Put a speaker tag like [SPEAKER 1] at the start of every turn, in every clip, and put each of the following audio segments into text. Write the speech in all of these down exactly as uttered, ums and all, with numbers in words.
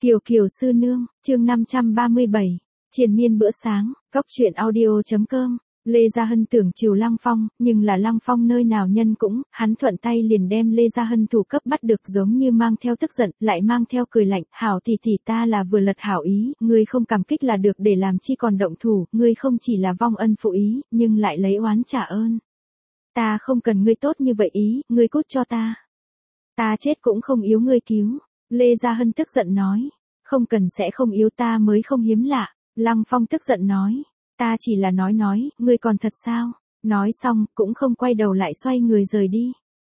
[SPEAKER 1] Kiều Kiều sư nương, chương năm trăm ba mươi bảy, triền miên bữa sáng, cốc truyện audio.com. Lê Gia Hân tưởng chiều Lăng Phong, nhưng là Lăng Phong nơi nào nhân cũng, hắn thuận tay liền đem Lê Gia Hân thủ cấp bắt được, giống như mang theo tức giận, lại mang theo cười lạnh, hảo tỷ tỷ ta là vừa lật hảo ý, ngươi không cảm kích là được, để làm chi còn động thủ, ngươi không chỉ là vong ân phụ ý, nhưng lại lấy oán trả ơn. Ta không cần ngươi tốt như vậy ý, ngươi cút cho ta. Ta chết cũng không yếu ngươi cứu. Lê Gia Hân tức giận nói, không cần sẽ không yếu, ta mới không hiếm lạ. Lăng Phong tức giận nói, ta chỉ là nói nói, ngươi còn thật sao? Nói xong, cũng không quay đầu lại xoay người rời đi.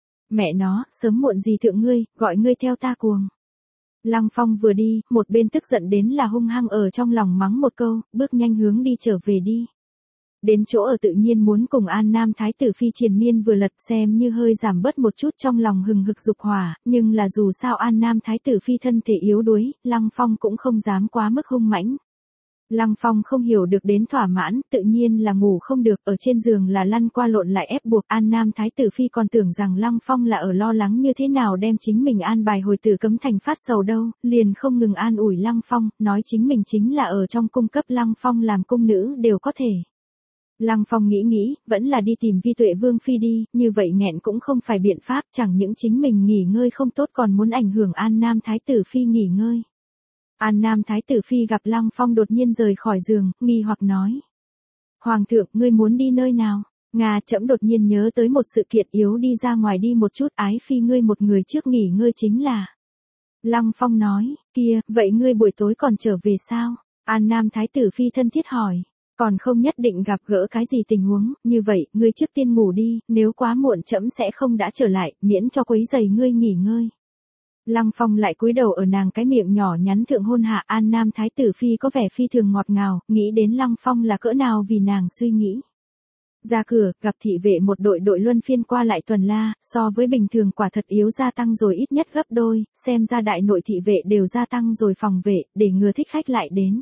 [SPEAKER 1] Mẹ nó, sớm muộn gì thượng ngươi, gọi ngươi theo ta cuồng. Lăng Phong vừa đi, một bên tức giận đến là hung hăng ở trong lòng mắng một câu, bước nhanh hướng đi trở về đi. Đến chỗ ở tự nhiên muốn cùng An Nam Thái tử phi triền miên vừa lật, xem như hơi giảm bớt một chút trong lòng hừng hực dục hỏa, nhưng là dù sao An Nam Thái tử phi thân thể yếu đuối, Lăng Phong cũng không dám quá mức hung mãnh. Lăng Phong không hiểu được đến thỏa mãn, tự nhiên là ngủ không được, ở trên giường là lăn qua lộn lại ép buộc. An Nam Thái tử phi còn tưởng rằng Lăng Phong là ở lo lắng như thế nào đem chính mình an bài hồi tử cấm thành phát sầu đâu, liền không ngừng an ủi Lăng Phong, nói chính mình chính là ở trong cung cấp Lăng Phong làm cung nữ đều có thể. Lăng Phong nghĩ nghĩ, vẫn là đi tìm Vi Tuệ Vương phi đi, như vậy nghẹn cũng không phải biện pháp, chẳng những chính mình nghỉ ngơi không tốt còn muốn ảnh hưởng An Nam Thái tử phi nghỉ ngơi. An Nam Thái tử phi gặp Lăng Phong đột nhiên rời khỏi giường, nghi hoặc nói: Hoàng thượng, ngươi muốn đi nơi nào? Nga, trẫm đột nhiên nhớ tới một sự kiện, yếu đi ra ngoài đi một chút, ái phi ngươi một người trước nghỉ ngơi chính là. Lăng Phong nói: Kia, vậy ngươi buổi tối còn trở về sao? An Nam Thái tử phi thân thiết hỏi: Còn không nhất định gặp gỡ cái gì tình huống, như vậy, ngươi trước tiên ngủ đi, nếu quá muộn trẫm sẽ không đã trở lại, miễn cho quấy rầy ngươi nghỉ ngơi. Lăng Phong lại cúi đầu ở nàng cái miệng nhỏ nhắn thượng hôn hạ. An Nam Thái tử phi có vẻ phi thường ngọt ngào, nghĩ đến Lăng Phong là cỡ nào vì nàng suy nghĩ. Ra cửa, gặp thị vệ một đội đội luân phiên qua lại tuần la, so với bình thường quả thật yếu gia tăng rồi ít nhất gấp đôi, xem ra đại nội thị vệ đều gia tăng rồi phòng vệ, để ngừa thích khách lại đến.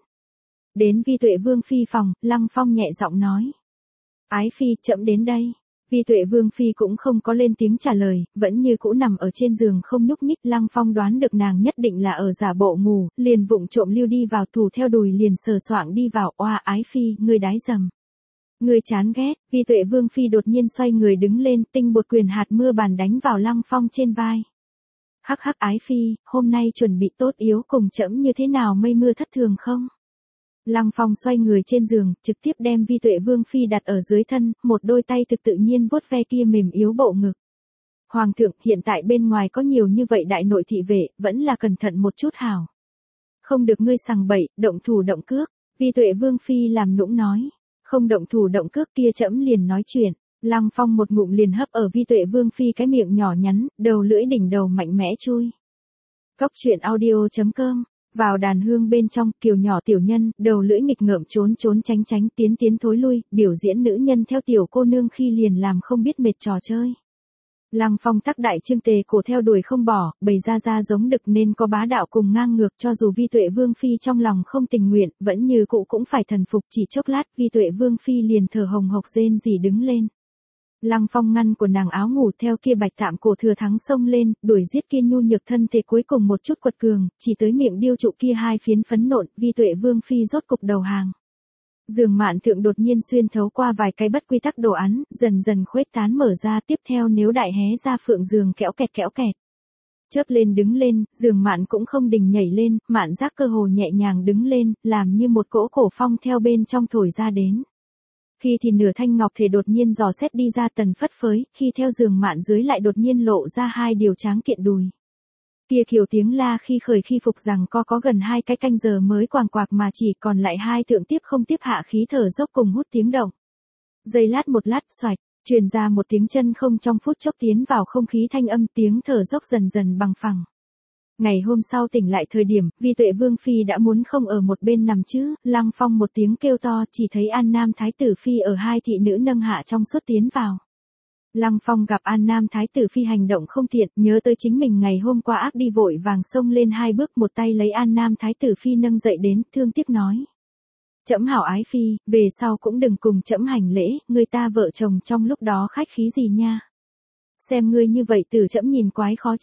[SPEAKER 1] Đến Vi Tuệ Vương phi phòng, Lăng Phong nhẹ giọng nói: Ái phi, trẫm đến đây. Vi Tuệ Vương phi cũng không có lên tiếng trả lời, vẫn như cũ nằm ở trên giường không nhúc nhích. Lăng Phong đoán được nàng nhất định là ở giả bộ ngủ, liền vụng trộm lưu đi vào, thủ theo đùi liền sờ soạng đi vào. Oa, ái phi, ngươi đái dầm. Ngươi chán ghét. Vi Tuệ Vương phi đột nhiên xoay người đứng lên, tinh bột quyền hạt mưa bàn đánh vào Lăng Phong trên vai. Hắc hắc, ái phi, hôm nay chuẩn bị tốt yếu cùng trẫm như thế nào, mây mưa thất thường không? Lăng Phong xoay người trên giường, trực tiếp đem Vi Tuệ Vương phi đặt ở dưới thân, một đôi tay thực tự nhiên vuốt ve kia mềm yếu bộ ngực. Hoàng thượng, hiện tại bên ngoài có nhiều như vậy đại nội thị vệ, vẫn là cẩn thận một chút hảo. Không được ngươi sằng bậy, động thủ động cước. Vi Tuệ Vương phi làm nũng nói, không động thủ động cước kia trẫm liền nói chuyện. Lăng Phong một ngụm liền hấp ở Vi Tuệ Vương phi cái miệng nhỏ nhắn, đầu lưỡi đỉnh đầu mạnh mẽ chui. Cốc truyện audio.com. Vào đàn hương bên trong, Kiều nhỏ tiểu nhân, đầu lưỡi nghịch ngợm trốn trốn tránh tránh, tiến tiến thối lui, biểu diễn nữ nhân theo tiểu cô nương khi liền làm không biết mệt trò chơi. Lăng Phong tắc đại trương tề cổ theo đuổi không bỏ, bày ra ra giống đực nên có bá đạo cùng ngang ngược, cho dù Vi Tuệ Vương phi trong lòng không tình nguyện, vẫn như cũ cũng phải thần phục. Chỉ chốc lát, Vi Tuệ Vương phi liền thở hồng hộc rên rỉ đứng lên. Lăng Phong ngăn của nàng áo ngủ, theo kia bạch tạm cổ thừa thắng xông lên, đuổi giết kia nhu nhược thân thể cuối cùng một chút quật cường, chỉ tới miệng điêu trụ kia hai phiến phấn nộn. Vi Tuệ Vương phi rốt cục đầu hàng. Giường mạn thượng đột nhiên xuyên thấu qua vài cái bất quy tắc đồ án, dần dần khuếch tán mở ra, tiếp theo nếu đại hé ra phượng giường kẽo kẹt kẽo kẹt. Chớp lên đứng lên, giường mạn cũng không đình nhảy lên, mạn giác cơ hồ nhẹ nhàng đứng lên, làm như một cỗ cổ phong theo bên trong thổi ra đến. Khi thì nửa thanh ngọc thể đột nhiên dò xét đi ra tần phất phới, khi theo giường mạn dưới lại đột nhiên lộ ra hai điều tráng kiện đùi. Kia kiều tiếng la khi khởi khi phục rằng co có gần hai cái canh giờ mới quàng quạc mà chỉ còn lại hai thượng tiếp không tiếp hạ khí thở dốc cùng hút tiếng động. Giây lát một lát, xoạch, truyền ra một tiếng chân không trong phút chốc tiến vào không khí thanh âm, tiếng thở dốc dần dần bằng phẳng. Ngày hôm sau tỉnh lại thời điểm, Vi Tuệ Vương phi đã muốn không ở một bên nằm chứ. Lăng Phong một tiếng kêu to, chỉ thấy An Nam Thái tử phi ở hai thị nữ nâng hạ trong suốt tiến vào. Lăng Phong gặp An Nam Thái tử phi hành động không thiện, nhớ tới chính mình ngày hôm qua ác đi, vội vàng xông lên hai bước, một tay lấy An Nam Thái tử phi nâng dậy đến, thương tiếc nói: Trẫm hảo ái phi, về sau cũng đừng cùng trẫm hành lễ, người ta vợ chồng trong lúc đó khách khí gì nha. Xem ngươi như vậy tử trẫm nhìn quái khó chịu.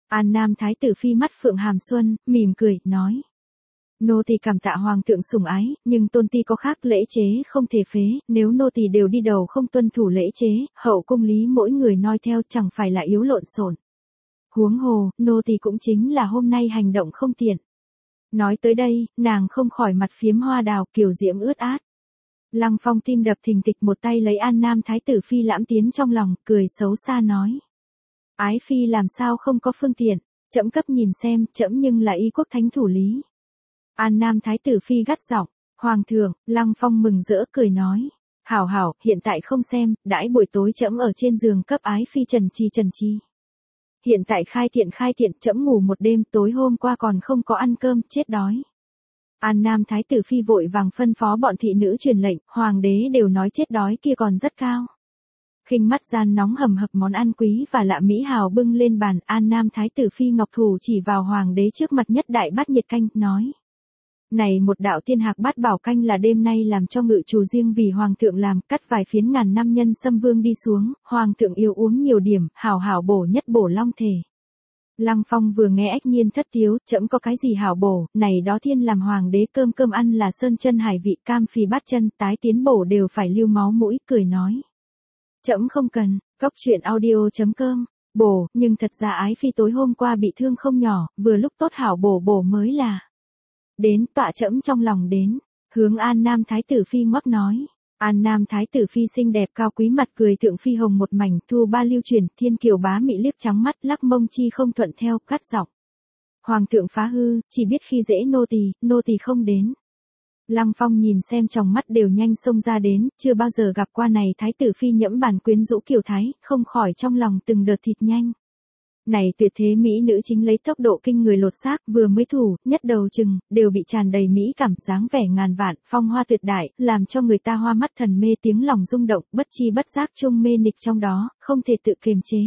[SPEAKER 1] An Nam Thái tử Phi mắt phượng hàm xuân, mỉm cười, nói. Nô tỳ cảm tạ hoàng thượng sủng ái, nhưng tôn ti có khác lễ chế không thể phế, nếu nô tỳ đều đi đầu không tuân thủ lễ chế, hậu cung lý mỗi người noi theo chẳng phải là yếu lộn xộn. Huống hồ, nô tỳ cũng chính là hôm nay hành động không tiện. Nói tới đây, nàng không khỏi mặt phiếm hoa đào kiều diễm ướt át. Lăng Phong tim đập thình thịch, một tay lấy An Nam Thái tử Phi lãm tiến trong lòng, cười xấu xa nói. Ái Phi làm sao không có phương tiện, trẫm cấp nhìn xem, trẫm nhưng là y quốc thánh thủ lý. An Nam Thái tử Phi gắt giọng, Hoàng thượng. Lăng Phong mừng rỡ cười nói. Hảo hảo, hiện tại không xem, đãi buổi tối trẫm ở trên giường cấp Ái Phi trần chi trần chi. Hiện tại khai thiện khai thiện, trẫm ngủ một đêm, tối hôm qua còn không có ăn cơm, chết đói. An Nam Thái tử Phi vội vàng phân phó bọn thị nữ truyền lệnh, hoàng đế đều nói chết đói kia còn rất cao. Khinh mắt gian nóng hầm hập món ăn quý và lạ mỹ hào bưng lên bàn, An Nam Thái tử Phi ngọc thủ chỉ vào hoàng đế trước mặt nhất đại bát nhiệt canh, nói. Này một đạo thiên hạc bát bảo canh là đêm nay làm cho ngự chủ riêng vì hoàng thượng làm, cắt vài phiến ngàn năm nhân sâm vương đi xuống, hoàng thượng yêu uống nhiều điểm, hảo hảo bổ nhất bổ long thể. Lăng Phong vừa nghe ách nhiên thất tiếu, trẫm có cái gì hảo bổ, này đó thiên làm hoàng đế cơm cơm ăn là sơn chân hải vị, cam phì bát chân, tái tiến bổ đều phải lưu máu mũi, cười nói. Trẫm không cần. Góc truyện audio chấm com, bổ, nhưng thật ra Ái Phi tối hôm qua bị thương không nhỏ, vừa lúc tốt hảo bổ bổ mới là. Đến, tọa trẫm trong lòng đến, hướng An Nam Thái tử Phi ngoắc nói. An Nam Thái tử Phi xinh đẹp cao quý mặt cười thượng phi hồng một mảnh, thu ba lưu chuyển, thiên kiều bá mị liếc trắng mắt, lắc mông chi không thuận theo, cắt giọng. Hoàng thượng phá hư, chỉ biết khi dễ nô tỳ, nô tỳ không đến. Lăng Phong nhìn xem trong mắt đều nhanh xông ra đến, chưa bao giờ gặp qua này Thái tử Phi nhẫm bản quyến rũ kiều thái, không khỏi trong lòng từng đợt thịt nhanh. Này tuyệt thế mỹ nữ chính lấy tốc độ kinh người lột xác, vừa mới thủ, nhất đầu chừng, đều bị tràn đầy mỹ cảm, dáng vẻ ngàn vạn, phong hoa tuyệt đại, làm cho người ta hoa mắt thần mê, tiếng lòng rung động, bất chi bất giác chung mê nịch trong đó, không thể tự kiềm chế.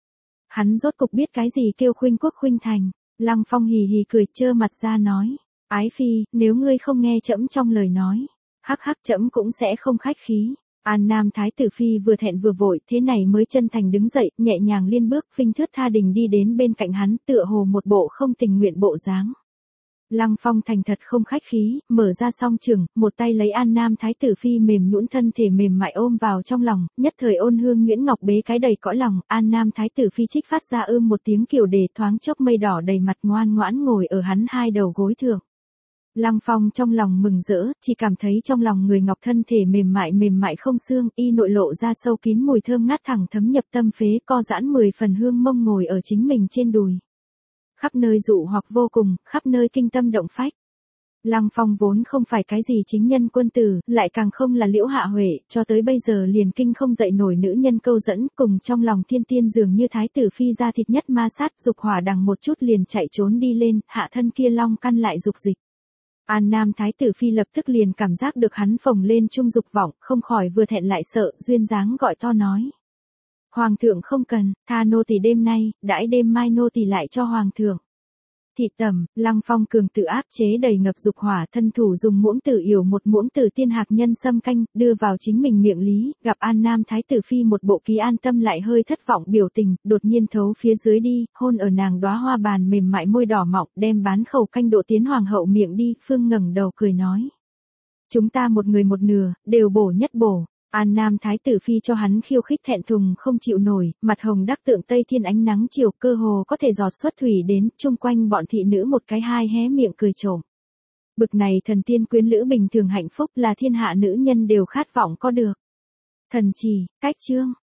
[SPEAKER 1] Hắn rốt cục biết cái gì kêu khuynh quốc khuynh thành. Lăng Phong hì hì cười, trơ mặt ra nói. Ái Phi, nếu ngươi không nghe trẫm trong lời nói, hắc hắc trẫm cũng sẽ không khách khí. An Nam Thái tử Phi vừa thẹn vừa vội, thế này mới chân thành đứng dậy, nhẹ nhàng liên bước, phinh thướt tha đình đi đến bên cạnh hắn, tựa hồ một bộ không tình nguyện bộ dáng. Lăng Phong thành thật không khách khí, mở ra song trường, một tay lấy An Nam Thái tử Phi mềm nhũn thân thể mềm mại ôm vào trong lòng, nhất thời ôn hương nhuyễn ngọc bế cái đầy cõi lòng, An Nam Thái tử Phi trích phát ra ưm một tiếng kiểu đề, thoáng chốc mây đỏ đầy mặt, ngoan ngoãn ngồi ở hắn hai đầu gối thượng. Lăng Phong trong lòng mừng rỡ, chỉ cảm thấy trong lòng người ngọc thân thể mềm mại mềm mại không xương, y nội lộ ra sâu kín mùi thơm ngát thẳng thấm nhập tâm phế, co giãn mười phần hương mông ngồi ở chính mình trên đùi. Khắp nơi dụ hoặc vô cùng, khắp nơi kinh tâm động phách. Lăng Phong vốn không phải cái gì chính nhân quân tử, lại càng không là Liễu Hạ Huệ, cho tới bây giờ liền kinh không dậy nổi nữ nhân câu dẫn, cùng trong lòng thiên tiên dường như Thái tử Phi ra thịt nhất ma sát, dục hỏa đằng một chút liền chạy trốn đi lên, hạ thân kia long căn lại dục dịch. An Nam Thái tử Phi lập tức liền cảm giác được hắn phồng lên trung dục vọng, không khỏi vừa thẹn lại sợ, duyên dáng gọi to nói. Hoàng thượng không cần, tha nô tỳ đêm nay, đãi đêm mai nô tỳ lại cho hoàng thượng. Thịt tẩm, Lăng Phong cường tự áp chế đầy ngập dục hỏa, thân thủ dùng muỗng tử yểu một muỗng tử tiên hạc nhân sâm canh, đưa vào chính mình miệng lý, gặp An Nam Thái tử Phi một bộ ký an tâm lại hơi thất vọng biểu tình, đột nhiên thấu phía dưới đi, hôn ở nàng đóa hoa bàn mềm mại môi đỏ mọng, đem bán khẩu canh độ tiến hoàng hậu miệng đi, Phương ngẩng đầu cười nói. Chúng ta một người một nửa, đều bổ nhất bổ. An Nam Thái tử Phi cho hắn khiêu khích thẹn thùng không chịu nổi, mặt hồng đắc tượng tây thiên ánh nắng chiều, cơ hồ có thể giọt xuất thủy đến, chung quanh bọn thị nữ một cái hai hé miệng cười trộm. Bực này thần tiên quyến lữ bình thường hạnh phúc là thiên hạ nữ nhân đều khát vọng có được. Thần chỉ, cách chương.